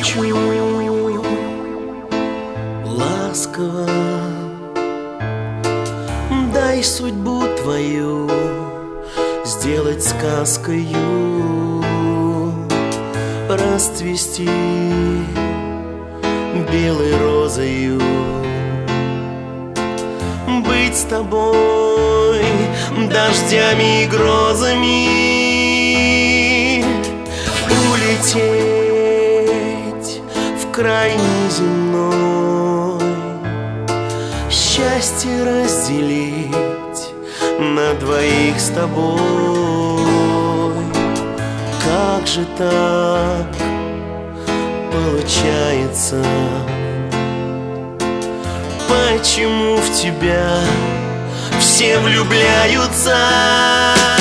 хочу ласково, дай судьбу твою сделать сказкою, расцвести белой розою, быть с тобой дождями и грозами, улететь в край неземной, счастье разделить на двоих с тобой. Как же так получается? Почему в тебя все влюбляются?